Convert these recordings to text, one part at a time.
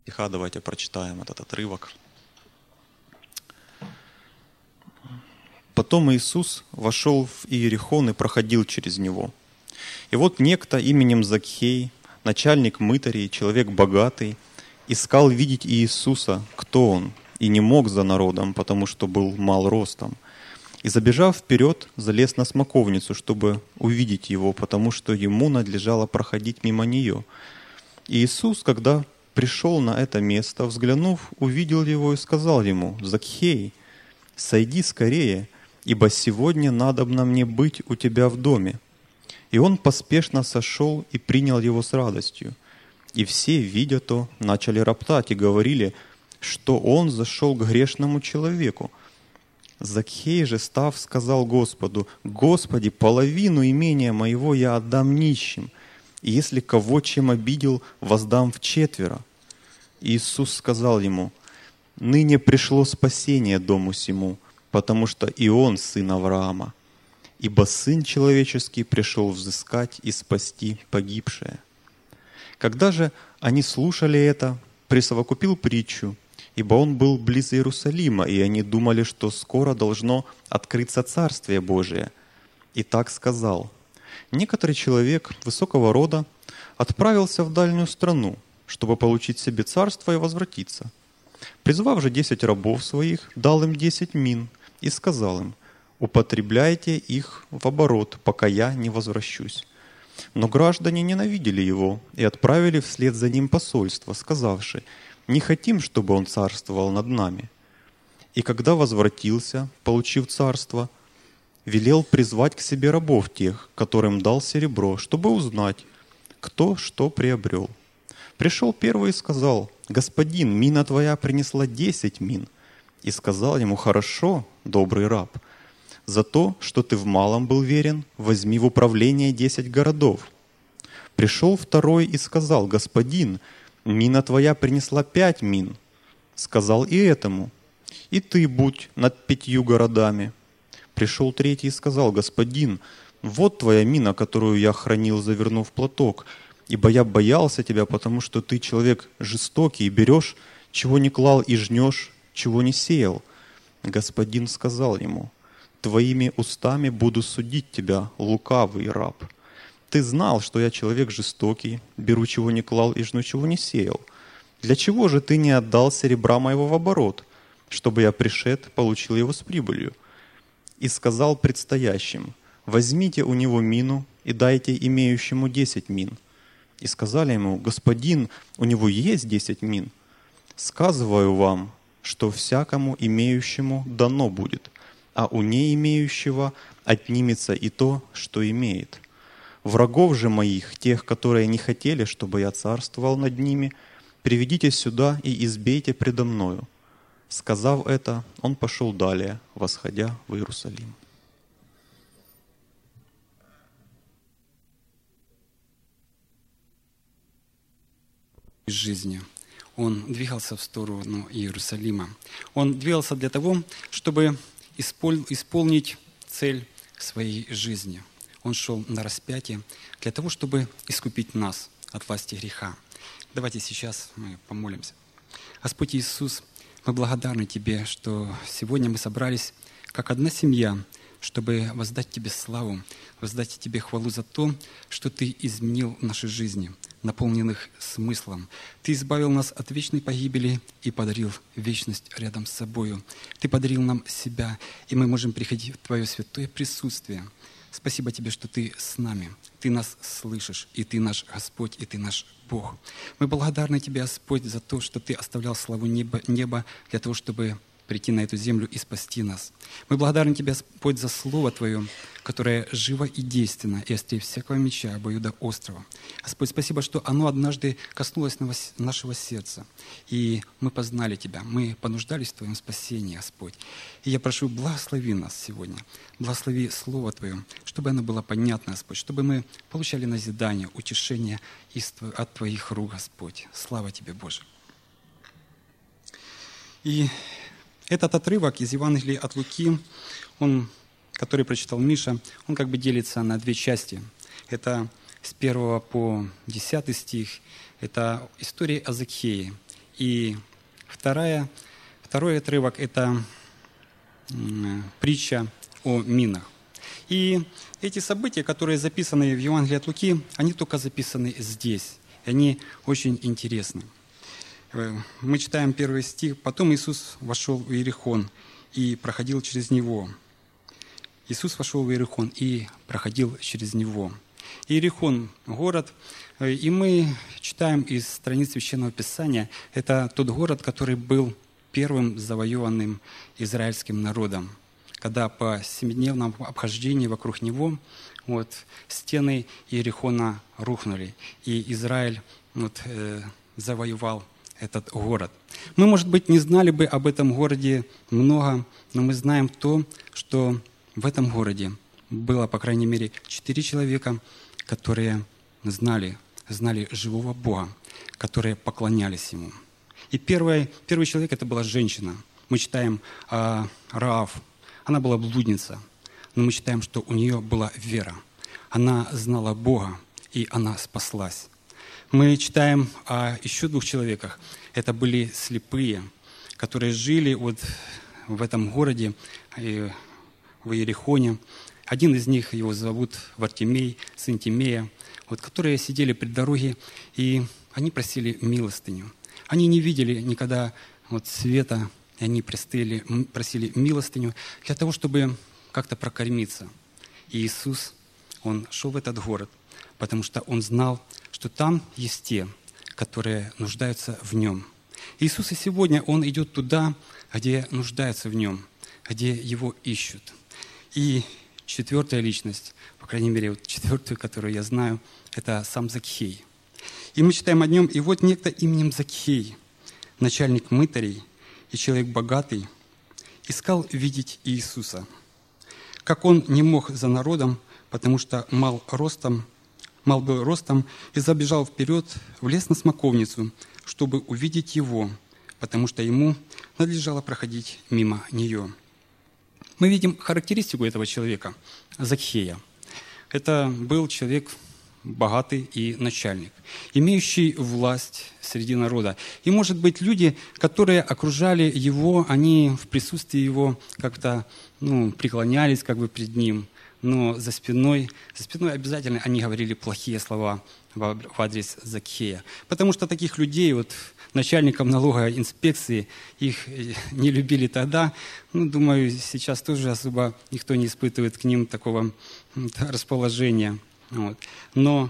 стиха давайте прочитаем этот отрывок. «Потом Иисус вошел в Иерихон и проходил через него. И вот некто именем Закхей, начальник мытарей, человек богатый, искал видеть Иисуса, кто он, и не мог за народом, потому что был мал ростом. И, забежав вперед, залез на смоковницу, чтобы увидеть его, потому что ему надлежало проходить мимо нее. И Иисус, когда пришел на это место, взглянув, увидел его и сказал ему: «Закхей, сойди скорее, ибо сегодня надобно мне быть у тебя в доме». И он поспешно сошел и принял его с радостью. И все, видя то, начали роптать и говорили, что он зашел к грешному человеку. Закхей же, став, сказал Господу: «Господи, половину имения моего я отдам нищим, и если кого чем обидел, воздам вчетверо». Иисус сказал ему: «Ныне пришло спасение дому сему, потому что и он сын Авраама. Ибо Сын Человеческий пришел взыскать и спасти погибшее». Когда же они слушали это, присовокупил притчу, ибо он был близ Иерусалима, и они думали, что скоро должно открыться Царствие Божие. И так сказал: «Некоторый человек высокого рода отправился в дальнюю страну, чтобы получить себе царство и возвратиться. Призвав же 10 рабов своих, дал им 10 мин и сказал им: употребляйте их в оборот, пока я не возвращусь. Но граждане ненавидели его и отправили вслед за ним посольство, сказавши: не хотим, чтобы он царствовал над нами. И когда возвратился, получив царство, велел призвать к себе рабов тех, которым дал серебро, чтобы узнать, кто что приобрел. Пришел первый и сказал: господин, мина твоя принесла 10 мин. И сказал ему: хорошо, добрый раб, за то, что ты в малом был верен, возьми в управление 10 городов. Пришел второй и сказал: господин, мина твоя принесла 5 мин. Сказал и этому: и ты будь над 5 городами. Пришел третий и сказал: господин, вот твоя мина, которую я хранил, завернув платок, ибо я боялся тебя, потому что ты человек жестокий, и берешь, чего не клал, и жнешь, чего не сеял. Господин сказал ему: твоими устами буду судить тебя, лукавый раб. Ты знал, что я человек жестокий, беру, чего не клал, и жну, чего не сеял. Для чего же ты не отдал серебра моего в оборот, чтобы я пришед, получил его с прибылью? И сказал предстоящим: возьмите у него мину и дайте имеющему 10 мин. И сказали ему: господин, у него есть 10 мин. Сказываю вам, что всякому имеющему дано будет, а у не имеющего отнимется и то, что имеет. Врагов же моих, тех, которые не хотели, чтобы я царствовал над ними, приведите сюда и избейте предо мною». Сказав это, он пошел далее, восходя в Иерусалим. Из жизни. Он двигался в сторону Иерусалима. Он двигался для того, чтобы исполнить цель своей жизни. Он шел на распятие для того, чтобы искупить нас от власти греха. Давайте сейчас мы помолимся. Господь Иисус, мы благодарны Тебе, что сегодня мы собрались как одна семья, чтобы воздать Тебе славу, воздать Тебе хвалу за то, что Ты изменил наши жизни, наполненных смыслом. Ты избавил нас от вечной погибели и подарил вечность рядом с собою. Ты подарил нам себя, и мы можем приходить в Твое святое присутствие. Спасибо Тебе, что Ты с нами, Ты нас слышишь, и Ты наш Господь, и Ты наш Бог. Мы благодарны Тебе, Господь, за то, что Ты оставлял славу неба для того, чтобы прийти на эту землю и спасти нас. Мы благодарны Тебе, Господь, за Слово Твое, которое живо и действенно, и острее всякого меча, обоюдоострого. Господь, спасибо, что оно однажды коснулось нашего сердца, и мы познали Тебя, мы понуждались в Твоем спасении, Господь. И я прошу, благослови нас сегодня, благослови Слово Твое, чтобы оно было понятно, Господь, чтобы мы получали назидание, утешение от Твоих рук, Господь. Слава Тебе, Боже. И этот отрывок из Евангелия от Луки, который прочитал Миша, он как бы делится на 2 части. Это с 1 по 10 стих, это история о Закхее. И второй отрывок – это притча о минах. И эти события, которые записаны в Евангелии от Луки, они только записаны здесь. И они очень интересны. Мы читаем первый стих. «Потом Иисус вошел в Иерихон и проходил через него». Иисус вошел в Иерихон и проходил через него. Иерихон – город, и мы читаем из страниц Священного Писания, это тот город, который был первым завоеванным израильским народом, когда по 7-дневному обхождении вокруг него стены Иерихона рухнули, и Израиль завоевал этот город. Мы, может быть, не знали бы об этом городе много, но мы знаем то, что в этом городе было, по крайней мере, 4 человека, которые знали живого Бога, которые поклонялись Ему. И первый человек – это была женщина. Мы читаем о Раав. Она была блудница, но мы читаем, что у нее была вера. Она знала Бога, и она спаслась. Мы читаем о еще 2 человеках. Это были слепые, которые жили в этом городе, в Иерихоне. Один из них, его зовут Вартимей, сын Тимея, которые сидели при дороге, и они просили милостыню. Они не видели никогда света, и они просили милостыню для того, чтобы как-то прокормиться. И Иисус, Он шел в этот город, потому что Он знал, что там есть те, которые нуждаются в Нем. Иисус и сегодня, Он идет туда, где нуждаются в Нем, где Его ищут. И 4-я личность, по крайней мере, 4-ю, которую я знаю, это сам Закхей. И мы читаем о нем, и вот некто именем Закхей, начальник мытарей и человек богатый, искал видеть Иисуса. Как он не мог за народом, потому что мал был ростом, и забежал вперед, влез на смоковницу, чтобы увидеть его, потому что ему надлежало проходить мимо нее. Мы видим характеристику этого человека, Закхея. Это был человек богатый и начальник, имеющий власть среди народа. И, может быть, люди, которые окружали его, они в присутствии его как-то преклонялись пред ним, но за спиной обязательно они говорили плохие слова в адрес Закхея. Потому что таких людей, начальников налоговой инспекции, их не любили тогда. Думаю, сейчас тоже особо никто не испытывает к ним такого расположения. Но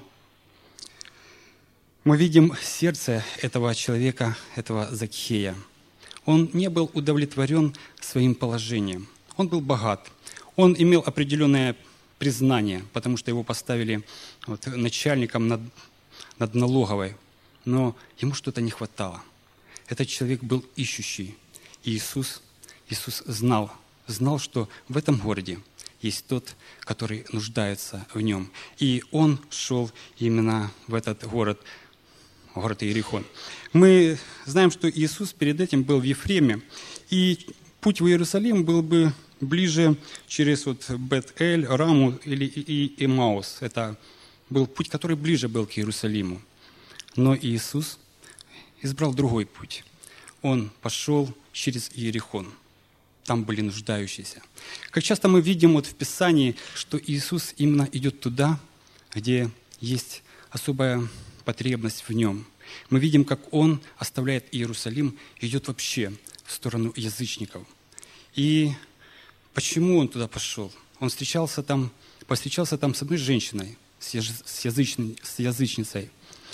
мы видим сердце этого человека, этого Закхея. Он не был удовлетворен своим положением. Он был богат. Он имел определенное признание, потому что его поставили начальником над налоговой. Но ему что-то не хватало. Этот человек был ищущий. И Иисус знал, что в этом городе есть тот, который нуждается в нем. И он шел именно в этот город Иерихон. Мы знаем, что Иисус перед этим был в Ефреме, и путь в Иерусалим был бы ближе через Бет-Эль, Раму и Эмаус. Это был путь, который ближе был к Иерусалиму. Но Иисус избрал другой путь. Он пошел через Иерихон. Там были нуждающиеся. Как часто мы видим в Писании, что Иисус именно идет туда, где есть особая потребность в Нем. Мы видим, как Он оставляет Иерусалим и идет вообще в сторону язычников. И почему Он туда пошел? Он повстречался там с одной женщиной, с язычницей.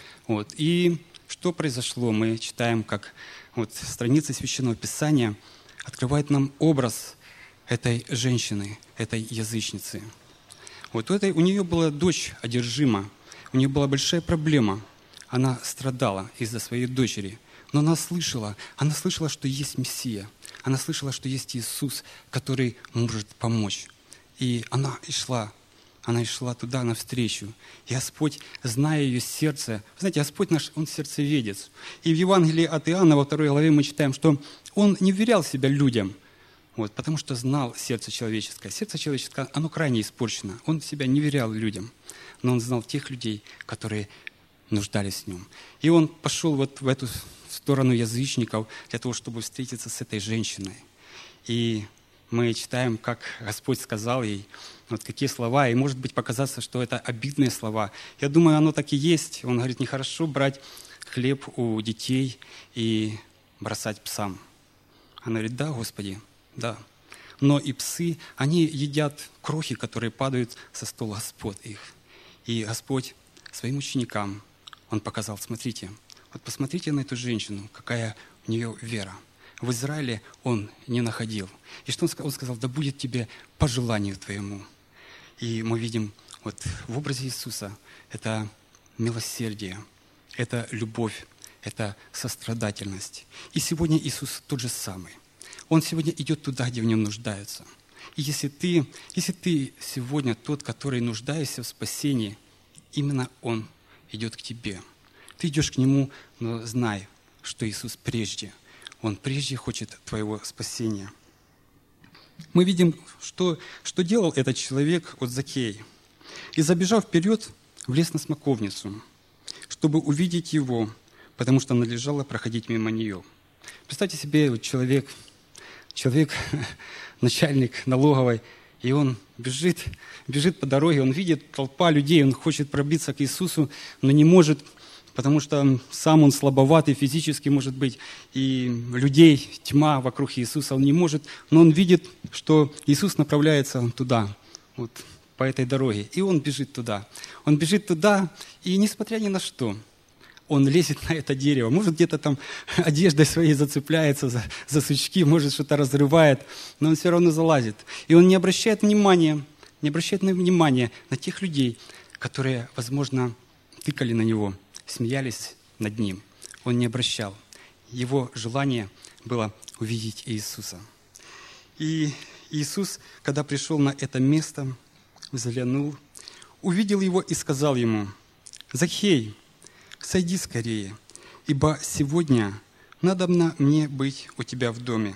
И что произошло? Мы читаем, как страницы Священного Писания открывает нам образ этой женщины, этой язычницы. У нее была дочь одержима, у нее была большая проблема. Она страдала из-за своей дочери, но она слышала, что есть Мессия, она слышала, что есть Иисус, который может помочь. И она шла туда навстречу. И Господь, зная ее сердце, знаете, Господь наш, Он сердцеведец. И в Евангелии от Иоанна во 2 главе мы читаем, что Он не вверял себя людям, потому что знал сердце человеческое. Сердце человеческое, оно крайне испорчено. Он себя не вверял людям, но Он знал тех людей, которые нуждались в Нем. И Он пошел в эту сторону язычников для того, чтобы встретиться с этой женщиной. И мы читаем, как Господь сказал ей, вот какие слова, и может быть показаться, что это обидные слова. Я думаю, оно так и есть. Он говорит, нехорошо брать хлеб у детей и бросать псам. Она говорит, да, Господи, да. Но и псы, они едят крохи, которые падают со стола господ их. И Господь своим ученикам, Он показал, смотрите, вот посмотрите на эту женщину, какая у нее вера. В Израиле Он не находил. И что Он сказал? Да будет тебе по желанию твоему. И мы видим вот в образе Иисуса это милосердие, это любовь, это сострадательность. И сегодня Иисус тот же самый. Он сегодня идет туда, где в нем нуждаются. И если ты сегодня тот, который нуждаешься в спасении, именно Он идет к тебе. Ты идешь к Нему, но знай, что Иисус прежде. Он прежде хочет твоего спасения. Мы видим, что делал этот человек от Закхей. И забежав вперед, влез на смоковницу, чтобы увидеть его, потому что надлежало проходить мимо нее. Представьте себе, вот человек, начальник налоговой, и он бежит по дороге, он видит толпа людей, он хочет пробиться к Иисусу, но не может, потому что сам он слабоватый физически, может быть, и людей тьма вокруг Иисуса, он не может, но он видит, что Иисус направляется туда, вот по этой дороге, и он бежит туда. Он бежит туда, и несмотря ни на что, он лезет на это дерево, может где-то там одеждой своей зацепляется за сучки, может что-то разрывает, но он все равно залазит. И он не обращает внимания на тех людей, которые, возможно, тыкали на него, смеялись над ним. Он не обращал. Его желание было увидеть Иисуса. И Иисус, когда пришел на это место, взглянул, увидел его и сказал ему: «Закхей, сойди скорее, ибо сегодня надобно мне быть у тебя в доме».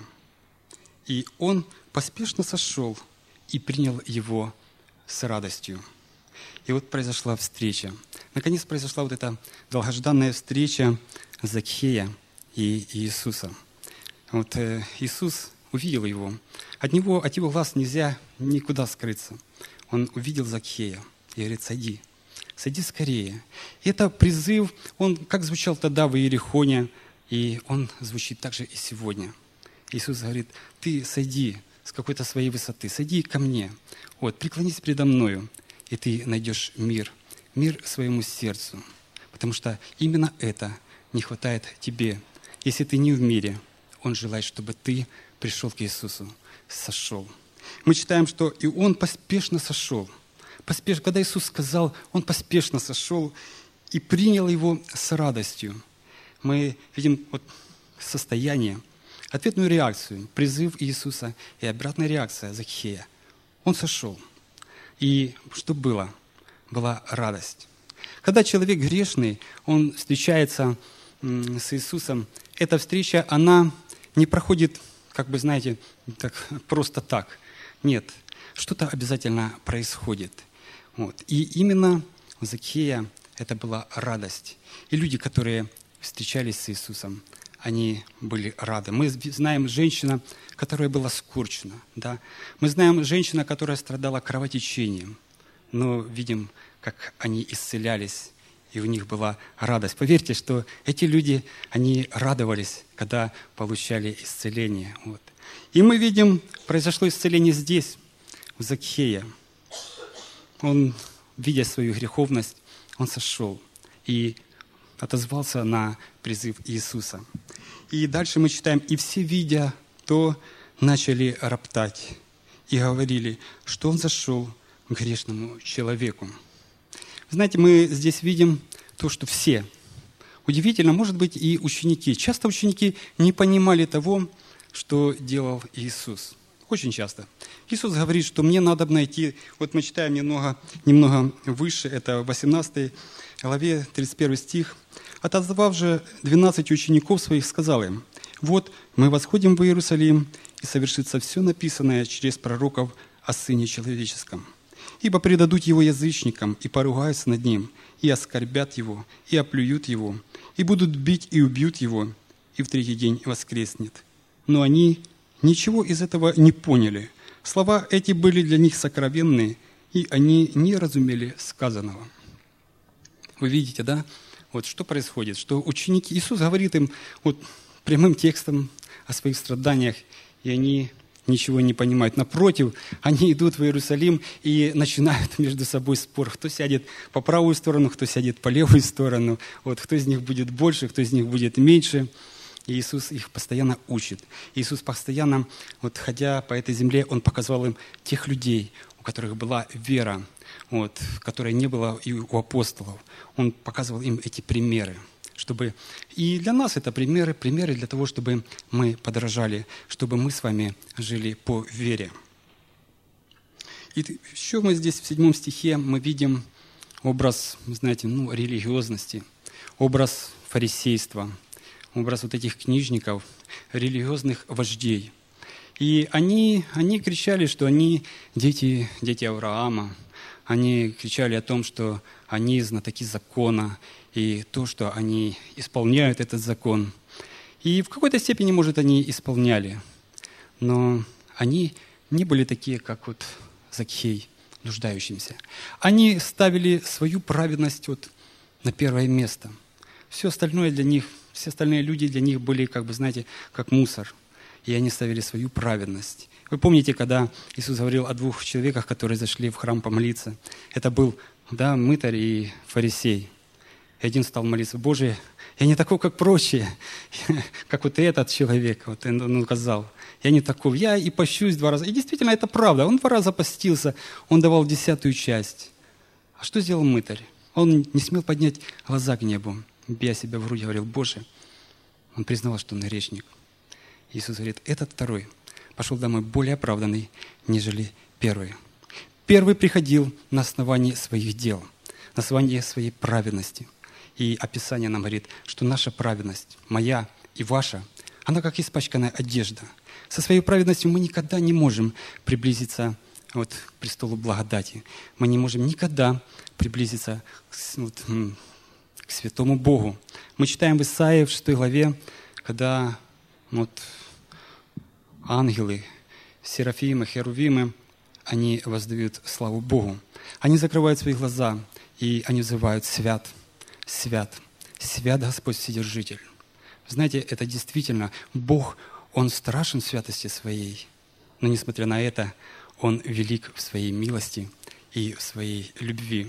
И он поспешно сошел и принял его с радостью. И вот произошла встреча. Наконец произошла вот эта долгожданная встреча Закхея и Иисуса. Вот Иисус увидел его. От его глаз нельзя никуда скрыться. Он увидел Закхея и говорит: сойди скорее. И это призыв, он как звучал тогда в Иерихоне, и он звучит также и сегодня. Иисус говорит: ты сойди с какой-то своей высоты, сойди ко мне, вот, преклонись передо мною, и ты найдешь мир своему сердцу. Потому что именно это не хватает тебе. Если ты не в мире, Он желает, чтобы ты пришел к Иисусу, сошел. Мы читаем, что и Он поспешно сошел. Когда Иисус сказал, Он поспешно сошел и принял его с радостью. Мы видим вот состояние, ответную реакцию, призыв Иисуса и обратная реакция Закхея. Он сошел. И что было? Была радость. Когда человек грешный, он встречается с Иисусом, эта встреча, она не проходит, знаете, так, просто так. Нет, что-то обязательно происходит. Вот. И именно у Закхея это была радость. И люди, которые встречались с Иисусом, они были рады. Мы знаем женщину, которая была скорчена. Да? Мы знаем женщину, которая страдала кровотечением. Но видим, как они исцелялись, и у них была радость. Поверьте, что эти люди, они радовались, когда получали исцеление. Вот. И мы видим, произошло исцеление здесь, у Закхея. Он, видя свою греховность, он сошел и отозвался на призыв Иисуса. И дальше мы читаем: «И все, видя то, начали роптать и говорили, что он зашел к грешному человеку». Знаете, мы здесь видим то, что все. Удивительно, может быть, и ученики. Часто ученики не понимали того, что делал Иисус. Очень часто. Иисус говорит, что мне надо найти, вот мы читаем немного выше, это в 18 главе, 31 стих. «Отозвав же 12 учеников своих, сказал им: вот мы восходим в Иерусалим, и совершится все написанное через пророков о Сыне Человеческом. Ибо предадут его язычникам, и поругаются над ним, и оскорбят его, и оплюют его, и будут бить и убьют его, и в третий день воскреснет». Но они ничего из этого не поняли. Слова эти были для них сокровенные, и они не разумели сказанного. Вы видите, да? Вот что происходит, что ученики, Иисус говорит им вот прямым текстом о своих страданиях, и они ничего не понимают. Напротив, они идут в Иерусалим и начинают между собой спор, кто сядет по правую сторону, кто сядет по левую сторону, вот, кто из них будет больше, кто из них будет меньше. И Иисус их постоянно учит. Иисус постоянно, вот, ходя по этой земле, Он показывал им тех людей, у которых была вера, вот, которой не было и у апостолов. Он показывал им эти примеры. И для нас это примеры для того, чтобы мы подражали, чтобы мы с вами жили по вере. И еще мы здесь в 7 стихе мы видим образ, знаете, религиозности, образ фарисейства, образ вот этих книжников, религиозных вождей. И они кричали, что они дети Авраама. Они кричали о том, что они знатоки закона, и то, что они исполняют этот закон. И в какой-то степени, может, они исполняли, но они не были такие, как вот Закхей, нуждающимся. Они ставили свою праведность вот на первое место. Все остальное для них, все остальные люди для них были, как бы, знаете, как мусор. И они ставили свою праведность. Вы помните, когда Иисус говорил о 2 человеках, которые зашли в храм помолиться? Это был, мытарь и фарисей. И один стал молиться: «Боже, я не такой, как прочие, как вот этот человек». Вот он сказал: «Я не такой, я и пощусь 2 раза». И действительно, это правда. Он 2 раза постился, он давал 10-ю часть. А что сделал мытарь? Он не смел поднять глаза к небу, бия себя в грудь, говорил: «Боже». Он признавал, что он грешник. Иисус говорит: этот второй пошел домой более оправданный, нежели первый. Первый приходил на основании своих дел, на основании своей праведности. И описание нам говорит, что наша праведность, моя и ваша, она как испачканная одежда. Со своей праведностью мы никогда не можем приблизиться вот к престолу благодати. Мы не можем никогда приблизиться к святому Богу. Мы читаем в Исаии в 6 главе, когда ангелы, серафимы, херувимы, они воздают славу Богу. Они закрывают свои глаза, и они взывают: «Свят, свят, свят Господь Вседержитель». Знаете, это действительно Бог, Он страшен в святости Своей, но несмотря на это, Он велик в Своей милости и в Своей любви.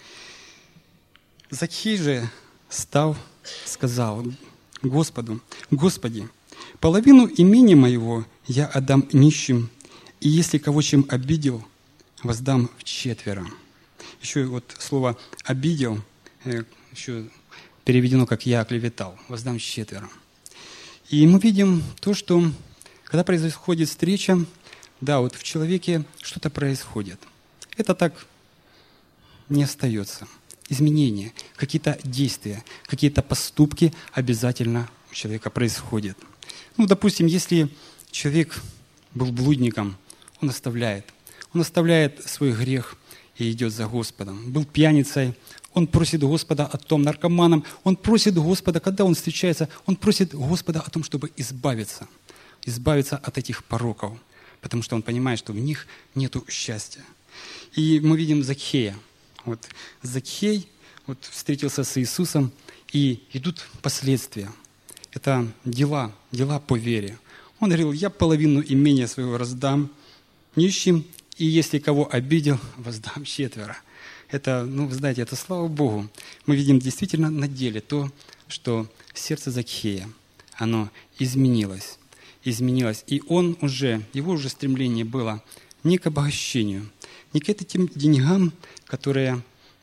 Закхей же, став, сказал Господу: «Господи, половину имения моего я отдам нищим, и если кого чем обидел, воздам вчетверо». Еще вот слово «обидел» еще переведено как «я оклеветал», воздам вчетверо. И мы видим то, что когда происходит встреча, вот в человеке что-то происходит. Это так не остается. Изменения, какие-то действия, какие-то поступки обязательно у человека происходят. Допустим, если человек был блудником, он оставляет свой грех и идет за Господом. Был пьяницей, он просит Господа о том, наркоманом, он просит Господа, когда он встречается, он просит Господа о том, чтобы избавиться от этих пороков, потому что он понимает, что в них нету счастья. И мы видим Закхея. Закхей встретился с Иисусом, и идут последствия. Это дела по вере. Он говорил: «Я половину имения своего раздам нищим, и если кого обидел, воздам четверо». Это, вы знаете, это слава Богу. Мы видим действительно на деле то, что сердце Закхея, оно изменилось. И его уже стремление было не к обогащению, не к этим деньгам, которые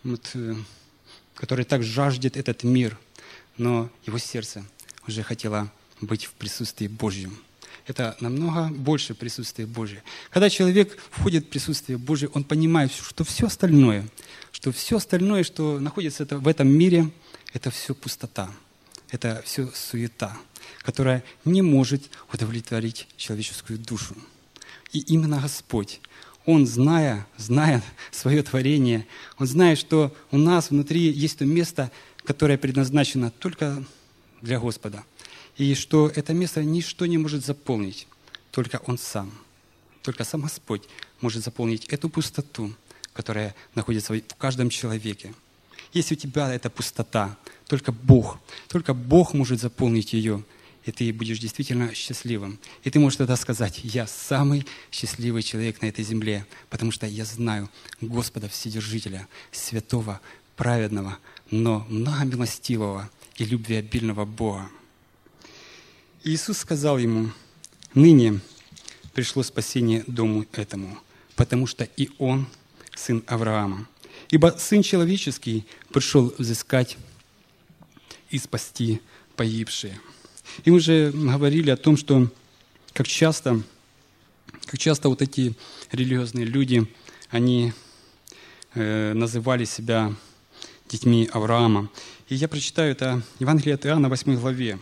так жаждет этот мир, но его сердце уже хотело быть в присутствии Божьем. Это намного больше присутствия Божьего. Когда человек входит в присутствие Божье, он понимает, что все остальное, что находится в этом мире, это все пустота, это все суета, которая не может удовлетворить человеческую душу. И именно Господь, Он, зная свое творение, Он знает, что у нас внутри есть то место, которое предназначено только для Господа. и что это место ничто не может заполнить, только Он сам. Только сам Господь может заполнить эту пустоту, которая находится в каждом человеке. Если у тебя эта пустота, только Бог может заполнить ее, и ты будешь действительно счастливым. И ты можешь тогда сказать: я самый счастливый человек на этой земле, потому что я знаю Господа Вседержителя, святого, праведного, но многомилостивого и любвеобильного Бога. Иисус сказал ему: ныне пришло спасение дому этому, потому что и он сын Авраама. Ибо Сын Человеческий пришел взыскать и спасти погибшие. И мы уже говорили о том, что как часто вот эти религиозные люди, они называли себя детьми Авраама. И я прочитаю это Евангелие от Иоанна, 8 главе.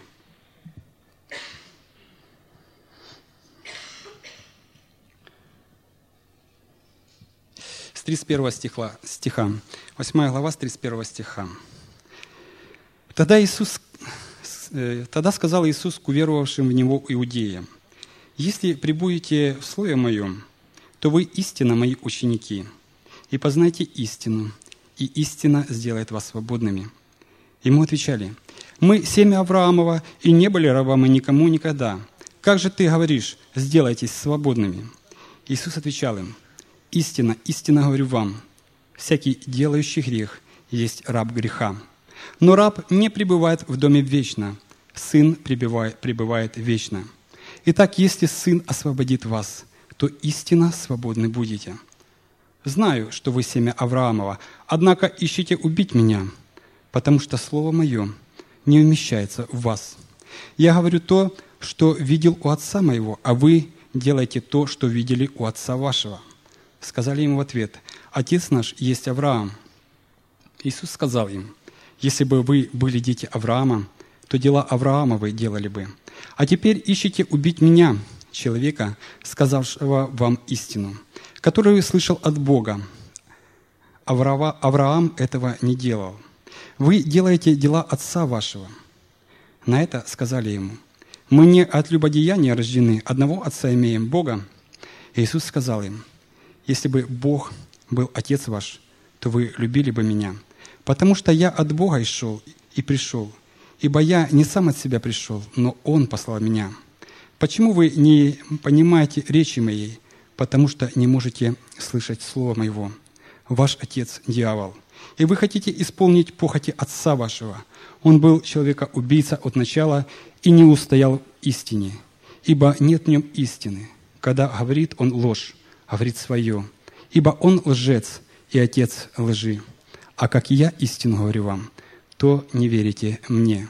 С 31 стиха. 8 глава, с 31 стиха. Тогда сказал Иисус к уверовавшим в Него иудеям: «Если пребудете в Слове Моем, то вы истинно Мои ученики, и познайте истину, и истина сделает вас свободными». Ему отвечали: «Мы семя Авраамова, и не были рабами никому никогда. Как же ты говоришь: сделайтесь свободными?» Иисус отвечал им: «Истинно, истинно говорю вам, всякий делающий грех есть раб греха. Но раб не пребывает в доме вечно, сын пребывает вечно. Итак, если сын освободит вас, то истинно свободны будете. Знаю, что вы семя Авраамова, однако ищите убить меня, потому что слово мое не умещается в вас. Я говорю то, что видел у отца моего, а вы делаете то, что видели у отца вашего». Сказали ему в ответ: «Отец наш есть Авраам». Иисус сказал им: «Если бы вы были дети Авраама, то дела Авраамовы делали бы. А теперь ищите убить меня, человека, сказавшего вам истину, которую слышал от Бога. Авраам этого не делал. Вы делаете дела отца вашего». На это сказали ему: «Мы не от любодеяния рождены, одного отца имеем, Бога». Иисус сказал им: «Если бы Бог был Отец ваш, то вы любили бы Меня, потому что Я от Бога шел и пришел, ибо Я не сам от себя пришел, но Он послал Меня. Почему вы не понимаете речи Моей? Потому что не можете слышать Слова Моего. Ваш отец – дьявол, и вы хотите исполнить похоти отца вашего. Он был человека-убийца от начала и не устоял в истине, ибо нет в нем истины. Когда говорит он ложь, говорит свое, ибо он лжец и отец лжи. А как я истину говорю вам, то не верите мне».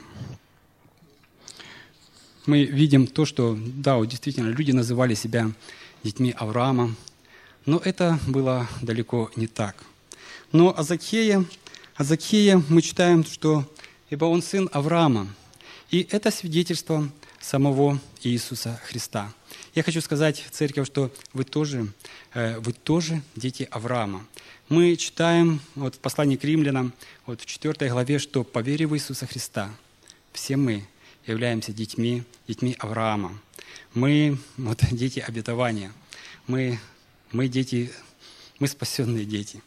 Мы видим то, что, да, действительно, люди называли себя детьми Авраама, но это было далеко не так. Но о Закхее мы читаем, что «ибо он сын Авраама», и это свидетельство самого Иисуса Христа. Я хочу сказать, церковь, что вы тоже дети Авраама. Мы читаем в послании к римлянам, в 4 главе, что по вере в Иисуса Христа все мы являемся детьми Авраама. Мы дети обетования. Мы спасенные дети.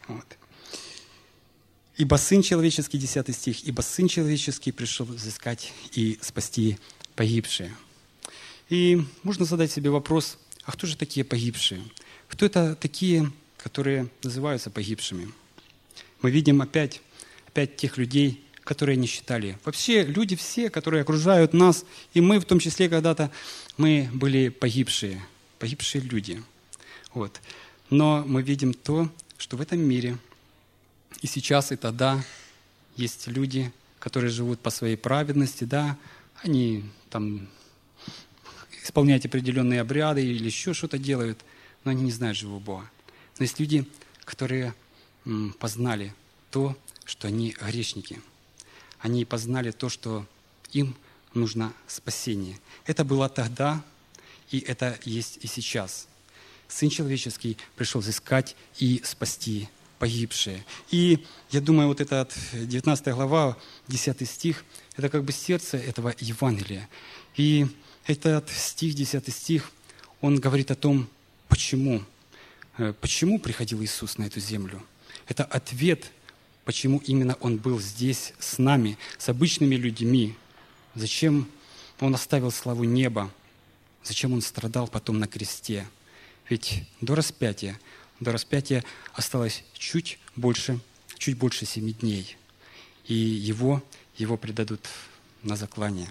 «Ибо Сын Человеческий», 10 стих, «ибо Сын Человеческий пришел взыскать и спасти погибшие». И можно задать себе вопрос: а кто же такие погибшие? Кто это такие, которые называются погибшими? Мы видим опять тех людей, которые не считали. Вообще люди все, которые окружают нас, и мы в том числе когда-то, мы были погибшие люди. Но мы видим то, что в этом мире и сейчас, и тогда есть люди, которые живут по своей праведности, да, они там исполняют определенные обряды или еще что-то делают, но они не знают живого Бога. Но есть люди, которые познали то, что они грешники. Они познали то, что им нужно спасение. Это было тогда, и это есть и сейчас. Сын Человеческий пришел взыскать и спасти погибшие. И я думаю, вот эта 19 глава, 10 стих, это как бы сердце этого Евангелия. И этот стих, 10 стих, он говорит о том, почему приходил Иисус на эту землю. Это ответ, почему именно Он был здесь с нами, с обычными людьми. Зачем Он оставил славу неба? Зачем Он страдал потом на кресте? Ведь до распятия осталось чуть больше 7 дней. И его предадут на заклание.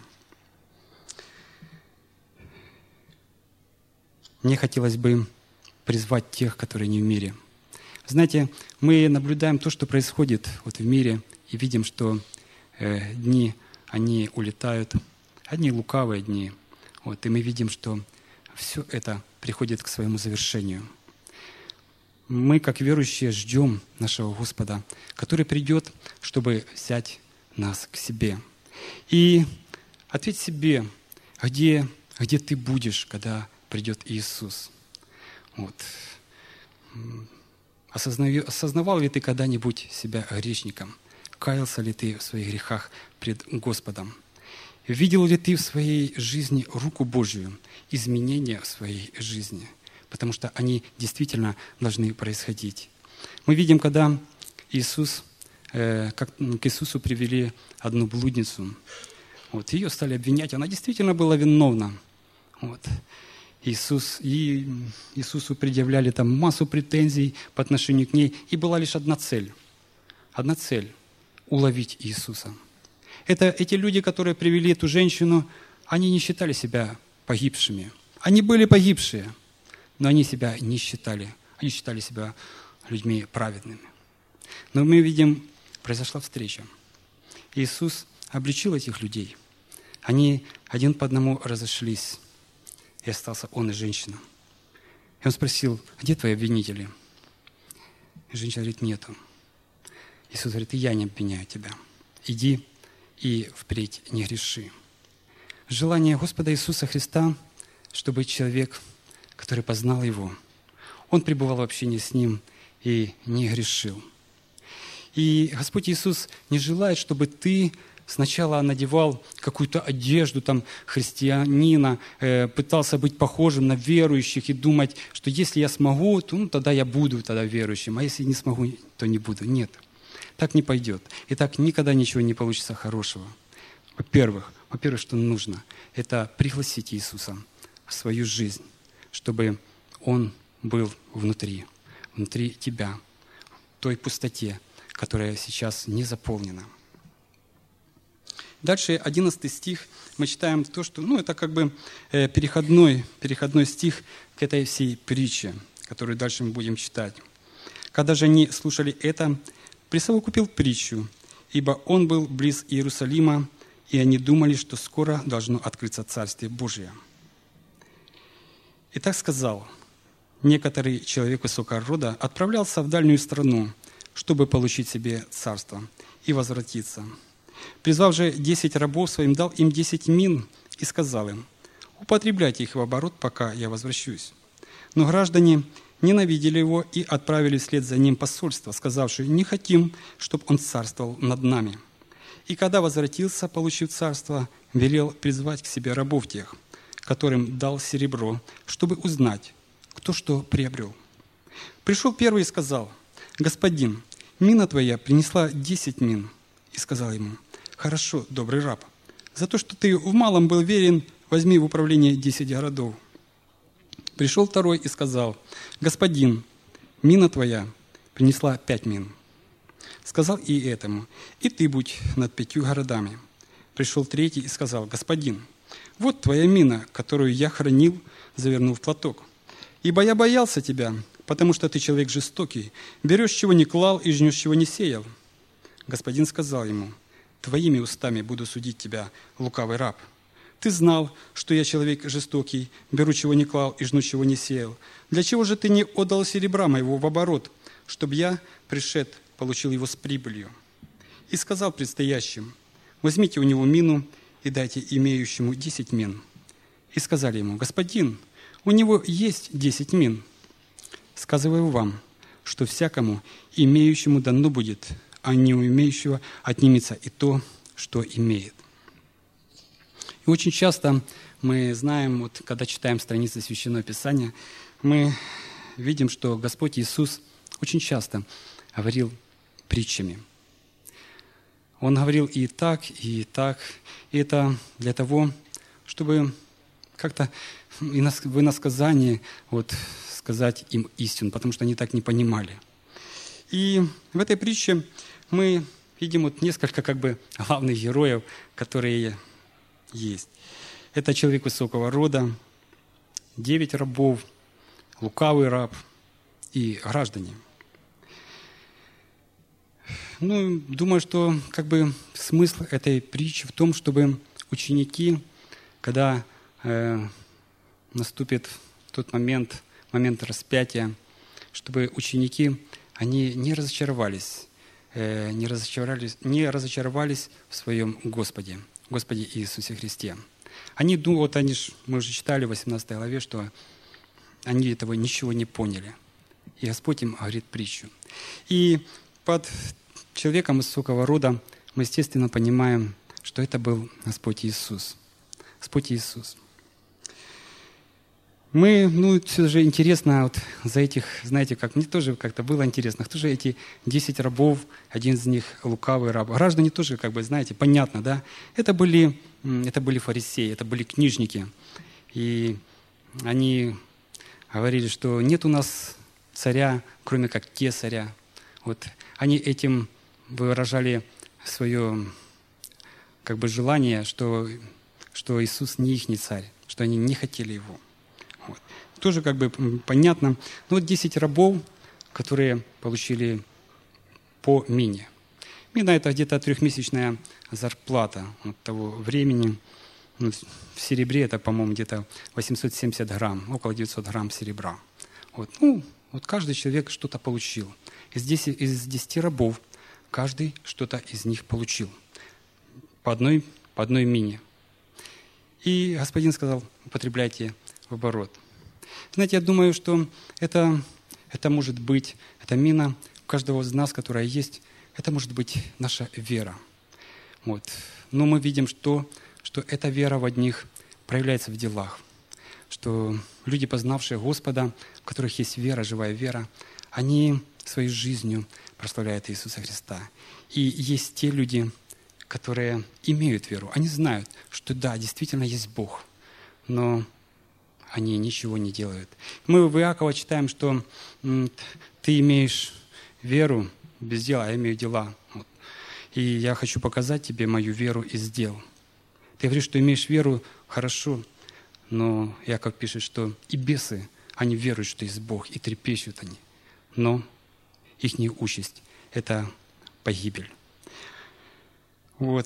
Мне хотелось бы призвать тех, которые не в мире. Знаете, мы наблюдаем то, что происходит вот в мире, и видим, что дни, они улетают, одни лукавые дни. Вот, и мы видим, что все это приходит к своему завершению. Мы, как верующие, ждем нашего Господа, который придет, чтобы взять нас к себе. И ответь себе, где ты будешь, когда придет Иисус? Вот. Осознавал ли ты когда-нибудь себя грешником? Каялся ли ты в своих грехах пред Господом? Видел ли ты в своей жизни руку Божью, изменения в своей жизни? Потому что они действительно должны происходить. Мы видим, когда к Иисусу привели одну блудницу. Вот, ее стали обвинять, она действительно была виновна. Вот. Иисусу предъявляли там массу претензий по отношению к ней, и была лишь одна цель – уловить Иисуса. Эти люди, которые привели эту женщину, они не считали себя погибшими. Они были погибшие, но они себя не считали. Они считали себя людьми праведными. Но мы видим, произошла встреча. Иисус обличил этих людей. Они один по одному разошлись. И остался он и женщина. И он спросил, где твои обвинители? И женщина говорит, нету. Иисус говорит, и я не обвиняю тебя. Иди и впредь не греши. Желание Господа Иисуса Христа, чтобы человек, который познал Его, он пребывал в общении с Ним и не грешил. И Господь Иисус не желает, чтобы ты сначала надевал какую-то одежду там, христианина, пытался быть похожим на верующих и думать, что если я смогу, то тогда я буду тогда верующим, а если не смогу, то не буду. Нет, так не пойдет. И так никогда ничего не получится хорошего. Во-первых, что нужно, это пригласить Иисуса в свою жизнь, чтобы Он был внутри тебя, в той пустоте, которая сейчас не заполнена. Дальше 11 стих мы читаем то, что, это как бы переходной стих к этой всей притче, которую дальше мы будем читать. Когда же они слушали это, присовокупил притчу, ибо он был близ Иерусалима, и они думали, что скоро должно открыться Царствие Божие. И так сказал, некоторый человек высокого рода отправлялся в дальнюю страну, чтобы получить себе царство и возвратиться. Призвав же 10 рабов своим, дал им 10 мин и сказал им, употребляйте их в оборот, пока я возвращусь. Но граждане ненавидели его и отправили вслед за ним посольство, сказавшие, не хотим, чтобы он царствовал над нами. И когда возвратился, получив царство, велел призвать к себе рабов тех, которым дал серебро, чтобы узнать, кто что приобрел. Пришел первый и сказал, господин, мина твоя принесла 10 мин. И сказал ему, хорошо, добрый раб, за то, что ты в малом был верен, возьми в управление 10 городов. Пришел второй и сказал, господин, мина твоя принесла 5 мин. Сказал и этому, и ты будь над 5 городами. Пришел третий и сказал, господин, вот твоя мина, которую я хранил, завернув в платок. Ибо я боялся тебя, потому что ты человек жестокий, берешь, чего не клал, и жнешь, чего не сеял. Господин сказал ему, твоими устами буду судить тебя, лукавый раб. Ты знал, что я человек жестокий, беру, чего не клал, и жну, чего не сеял. Для чего же ты не отдал серебра моего в оборот, чтобы я, пришед, получил его с прибылью? И сказал предстоящим, возьмите у него мину и дайте имеющему 10 мин. И сказали ему, господин, у него есть 10 мин. Сказываю вам, что всякому имеющему дано будет, а не у имеющего отнимется и то, что имеет». И очень часто мы знаем, вот, когда читаем страницы Священного Писания, мы видим, что Господь Иисус очень часто говорил притчами. Он говорил и так, и так. И это для того, чтобы как-то в иносказании вот, сказать им истину, потому что они так не понимали. И в этой притче мы видим вот несколько как бы главных героев, которые есть. Это человек высокого рода, 9 рабов, лукавый раб и граждане. Ну, думаю, что как бы смысл этой притчи в том, чтобы ученики, когда наступит тот момент распятия, чтобы ученики, они не разочаровались в своем Господе Иисусе Христе. Мы уже читали в 18 главе, что они этого ничего не поняли. И Господь им говорит притчу. И под человеком высокого рода мы, естественно, понимаем, что это был Господь Иисус. Господь Иисус. Все же интересно, вот за этих, знаете, как мне тоже как-то было интересно, кто же эти 10 рабов, один из них лукавый раб. Граждане тоже, как бы, знаете, понятно, да? Это были фарисеи, это были книжники. И они говорили, что нет у нас царя, кроме как кесаря. Вот они этим выражали свое как бы желание, что Иисус не ихний царь, что они не хотели его. Вот. Тоже как бы понятно. Но вот 10 рабов, которые получили по мине. Мина – это где-то 3-месячная зарплата от того времени. В серебре это, по-моему, где-то 870 грамм, около 900 грамм серебра. Вот. Вот каждый человек что-то получил. Из 10 рабов каждый что-то из них получил. По одной мине. И Господин сказал: употребляйте в оборот. Знаете, я думаю, что это может быть, эта мина у каждого из нас, которая есть, это может быть наша вера. Вот. Но мы видим, что эта вера в одних проявляется в делах. Что люди, познавшие Господа, у которых есть вера, живая вера, они своей жизнью прославляют Иисуса Христа. И есть те люди, которые имеют веру. Они знают, что да, действительно есть Бог, но они ничего не делают. Мы в Иакова читаем, что ты имеешь веру без дела, а я имею дела. Вот. И я хочу показать тебе мою веру из дел. Ты говоришь, что имеешь веру, хорошо, но Иаков пишет, что и бесы, они веруют, что есть Бог, и трепещут они. Но их участь – это погибель. Вот.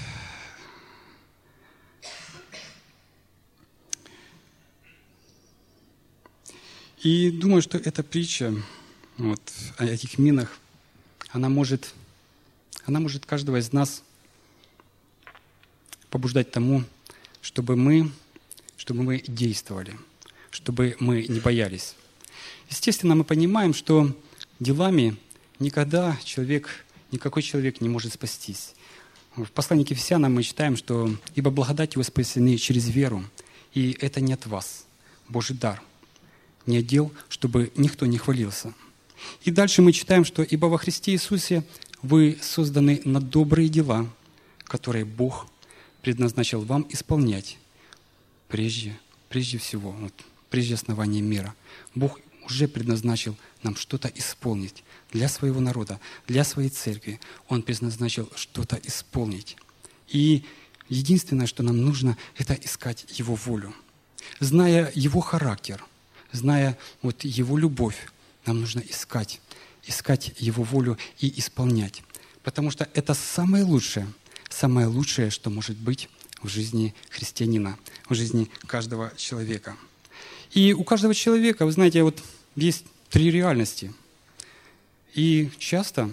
И думаю, что эта притча вот, о этих минах, она может каждого из нас побуждать тому, чтобы мы действовали, чтобы мы не боялись. Естественно, мы понимаем, что делами никогда никакой человек не может спастись. В послании к Ефесянам мы читаем, что «Ибо благодатью вы спасены через веру, и это не от вас, Божий дар, не от дел, чтобы никто не хвалился». И дальше мы читаем, что «Ибо во Христе Иисусе вы созданы на добрые дела, которые Бог предназначил вам исполнять прежде всего, прежде основания мира». Бог уже предназначил нам что-то исполнить для своего народа, для своей церкви. Он предназначил что-то исполнить. И единственное, что нам нужно, это искать Его волю. Зная Его характер, зная Его любовь, нам нужно искать Его волю и исполнять. Потому что это самое лучшее, что может быть в жизни христианина, в жизни каждого человека. И у каждого человека, вы знаете, есть 3 реальности. И часто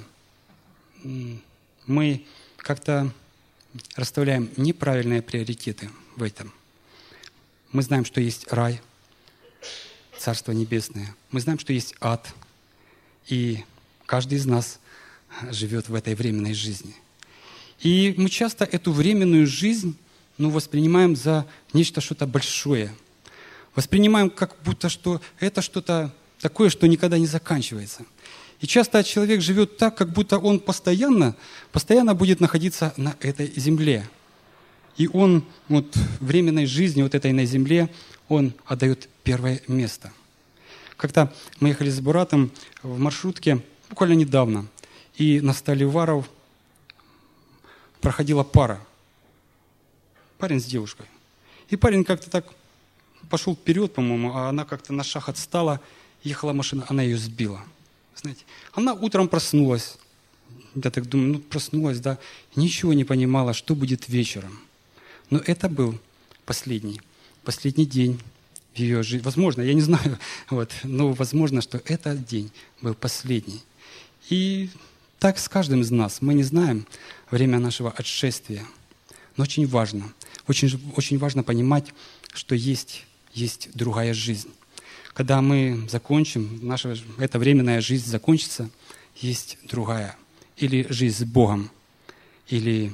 мы как-то расставляем неправильные приоритеты в этом. Мы знаем, что есть рай, Царство Небесное. Мы знаем, что есть ад. И каждый из нас живет в этой временной жизни. И мы часто эту временную жизнь воспринимаем за нечто, что-то большое. Воспринимаем как будто, что это что-то такое, что никогда не заканчивается. И часто человек живет так, как будто он постоянно будет находиться на этой земле. И он временной жизни, этой на земле, он отдает первое место. Как-то мы ехали с братом в маршрутке буквально недавно, и на Сталеваров проходила пара. Парень с девушкой. И парень как-то так пошел вперед, по-моему, а она как-то на шаг отстала, ехала машина, она ее сбила. Знаете, она утром проснулась, я так думаю, проснулась, да, ничего не понимала, что будет вечером. Но это был последний день в ее жизни. Возможно, я не знаю, но возможно, что этот день был последний. И так с каждым из нас. Мы не знаем время нашего отшествия. Но очень важно понимать, что есть другая жизнь. Когда мы закончим, эта временная жизнь закончится, есть другая. Или жизнь с Богом, или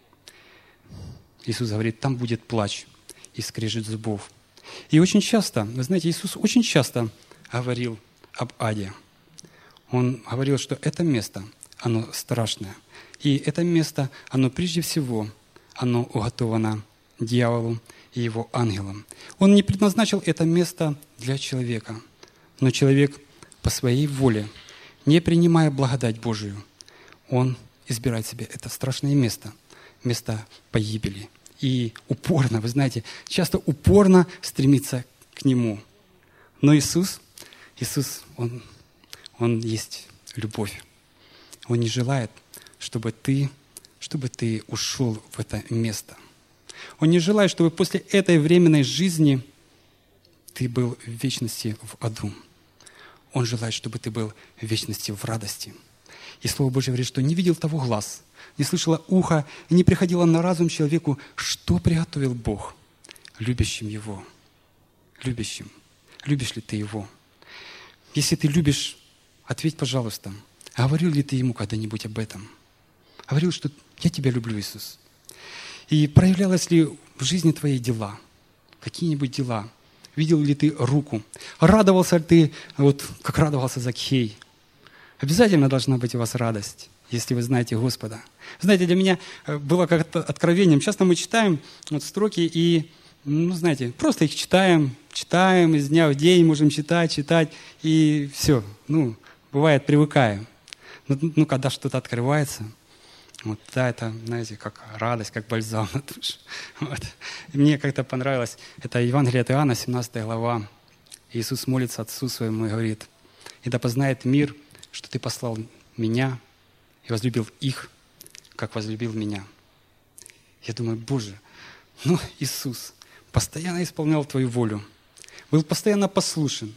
Иисус говорит, там будет плач и скрежет зубов. И очень часто, вы знаете, Иисус очень часто говорил об аде. Он говорил, что это место, оно страшное. И это место, оно прежде всего, оно уготовано дьяволу и его ангелам. Он не предназначил это место для человека, но человек по своей воле, не принимая благодать Божию, он избирает себе это страшное место погибели. И упорно, вы знаете, часто упорно стремится к нему. Но Иисус, Он есть любовь. Он не желает, чтобы ты ушел в это место. Он не желает, чтобы после этой временной жизни ты был в вечности в аду. Он желает, чтобы ты был в вечности в радости. И Слово Божье говорит, что не видел того глаз, не слышало ухо, и не приходило на разум человеку, что приготовил Бог любящим Его. Любящим. Любишь ли ты Его? Если ты любишь, ответь, пожалуйста, говорил ли ты Ему когда-нибудь об этом? Говорил, что я тебя люблю, Иисус. И проявлялось ли в жизни твои дела? Какие-нибудь дела? Видел ли ты руку? Радовался ли ты, как радовался Закхей? Обязательно должна быть у вас радость, если вы знаете Господа. Знаете, для меня было как-то откровением. Часто мы читаем строки и, знаете, просто их читаем из дня в день, можем читать, и все. Бывает, привыкаем. Но когда что-то открывается, это, знаете, как радость, как бальзам на душу. И мне как-то понравилось, это Евангелие от Иоанна, 17 глава. Иисус молится Отцу Своему и говорит, «И да познает мир, что Ты послал Меня и возлюбил их, как возлюбил Меня». Я думаю, Боже, Иисус постоянно исполнял Твою волю, был постоянно послушен.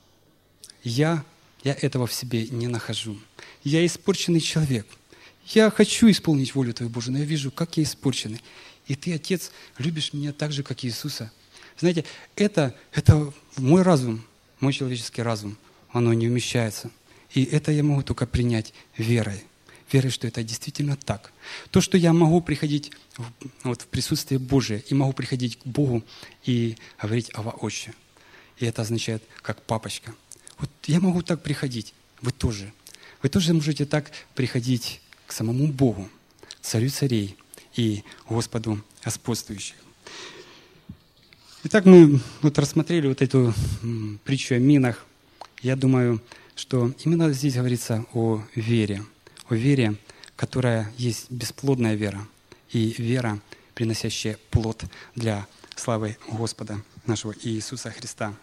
Я этого в себе не нахожу. Я испорченный человек. Я хочу исполнить волю Твою Божию, но я вижу, как я испорченный. И Ты, Отец, любишь меня так же, как Иисуса. Знаете, это мой разум, мой человеческий разум, оно не умещается. И это я могу только принять верой. Верой, что это действительно так. То, что я могу приходить в присутствие Божие, и могу приходить к Богу и говорить «Ава, Отче». И это означает как папочка. Я могу так приходить, вы тоже. Вы тоже можете так приходить к самому Богу, Царю царей и Господу господствующих. Итак, мы рассмотрели эту притчу о минах. Я думаю, что именно здесь говорится о вере, которая есть бесплодная вера, и вера, приносящая плод для славы Господа нашего Иисуса Христа.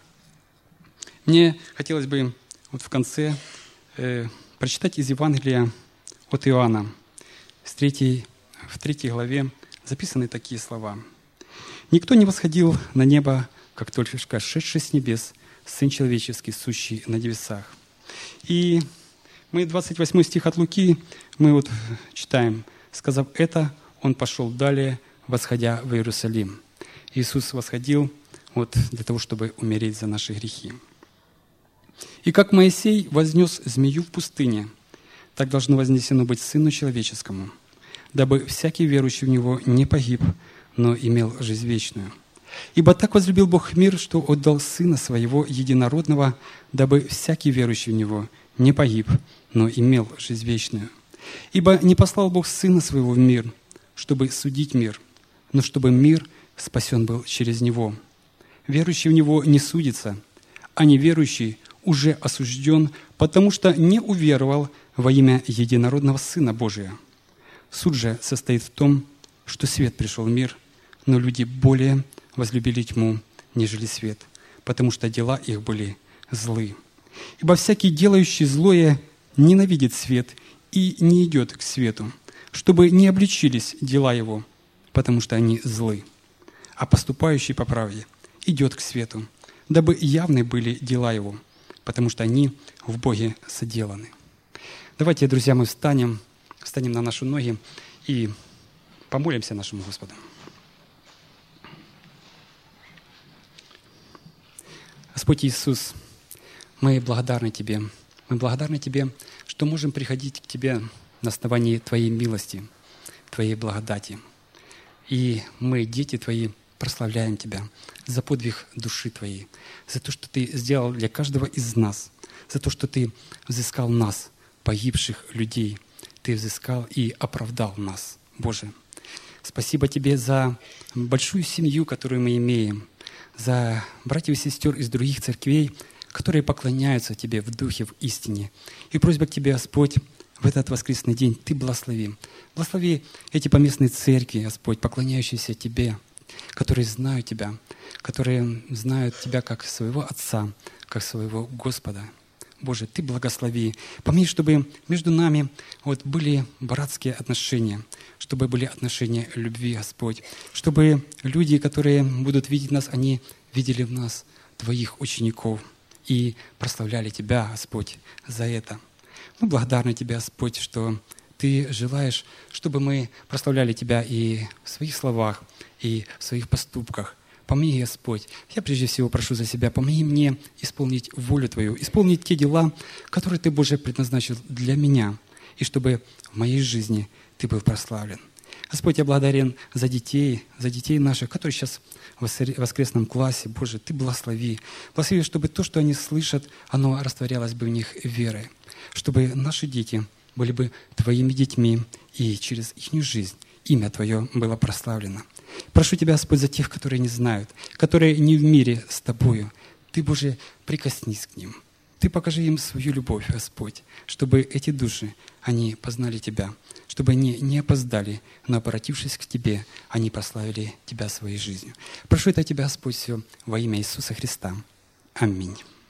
Мне хотелось бы в конце прочитать из Евангелия от Иоанна. В 3 главе записаны такие слова. «Никто не восходил на небо, как только сшедший с небес, Сын Человеческий, сущий на небесах». И мы 28 стих от Луки, мы читаем. «Сказав это, Он пошел далее, восходя в Иерусалим». Иисус восходил для того, чтобы умереть за наши грехи. И как Моисей вознес змею в пустыне, так должно вознесено быть Сыну Человеческому, дабы всякий верующий в Него не погиб, но имел жизнь вечную. Ибо так возлюбил Бог мир, что отдал Сына Своего Единородного, дабы всякий верующий в Него не погиб, но имел жизнь вечную. Ибо не послал Бог Сына Своего в мир, чтобы судить мир, но чтобы мир спасен был через Него. Верующий в Него не судится, а неверующий уже осужден, потому что не уверовал во имя Единородного Сына Божия. Суд же состоит в том, что свет пришел в мир, но люди более возлюбили тьму, нежели свет, потому что дела их были злы. Ибо всякий, делающий злое, ненавидит свет и не идет к свету, чтобы не обличились дела его, потому что они злы. А поступающий по правде идет к свету, дабы явны были дела его, потому что они в Боге соделаны. Давайте, друзья, мы встанем на наши ноги и помолимся нашему Господу. Господь Иисус, мы благодарны Тебе. Мы благодарны Тебе, что можем приходить к Тебе на основании Твоей милости, Твоей благодати. И мы, дети Твои, прославляем Тебя за подвиг души Твоей, за то, что Ты сделал для каждого из нас, за то, что Ты взыскал нас, погибших людей. Ты взыскал и оправдал нас, Боже. Спасибо Тебе за большую семью, которую мы имеем, за братьев и сестер из других церквей, которые поклоняются Тебе в духе, в истине. И просьба к Тебе, Господь, в этот воскресный день Ты благослови. Благослови эти поместные церкви, Господь, поклоняющиеся Тебе, которые знают Тебя, которые знают Тебя как своего Отца, как своего Господа. Боже, Ты благослови. Помни, чтобы между нами были братские отношения, чтобы были отношения любви, Господь, чтобы люди, которые будут видеть нас, они видели в нас Твоих учеников и прославляли Тебя, Господь, за это. Мы благодарны Тебе, Господь, что Ты желаешь, чтобы мы прославляли Тебя и в своих словах, и в своих поступках. Помоги, Господь. Я прежде всего прошу за себя, помоги мне исполнить волю Твою, исполнить те дела, которые Ты, Боже, предназначил для меня, и чтобы в моей жизни Ты был прославлен. Господь, я благодарен за детей наших, которые сейчас в воскресном классе. Боже, Ты благослови. Благослови, чтобы то, что они слышат, оно растворялось бы в них верой. Чтобы наши дети были бы Твоими детьми, и через их жизнь имя Твое было прославлено. Прошу Тебя, Господь, за тех, которые не знают, которые не в мире с Тобою. Ты, Боже, прикоснись к ним. Ты покажи им свою любовь, Господь, чтобы эти души, они познали Тебя, чтобы они не опоздали, но, обратившись к Тебе, они прославили Тебя своей жизнью. Прошу это Тебя, Господь, все во имя Иисуса Христа. Аминь.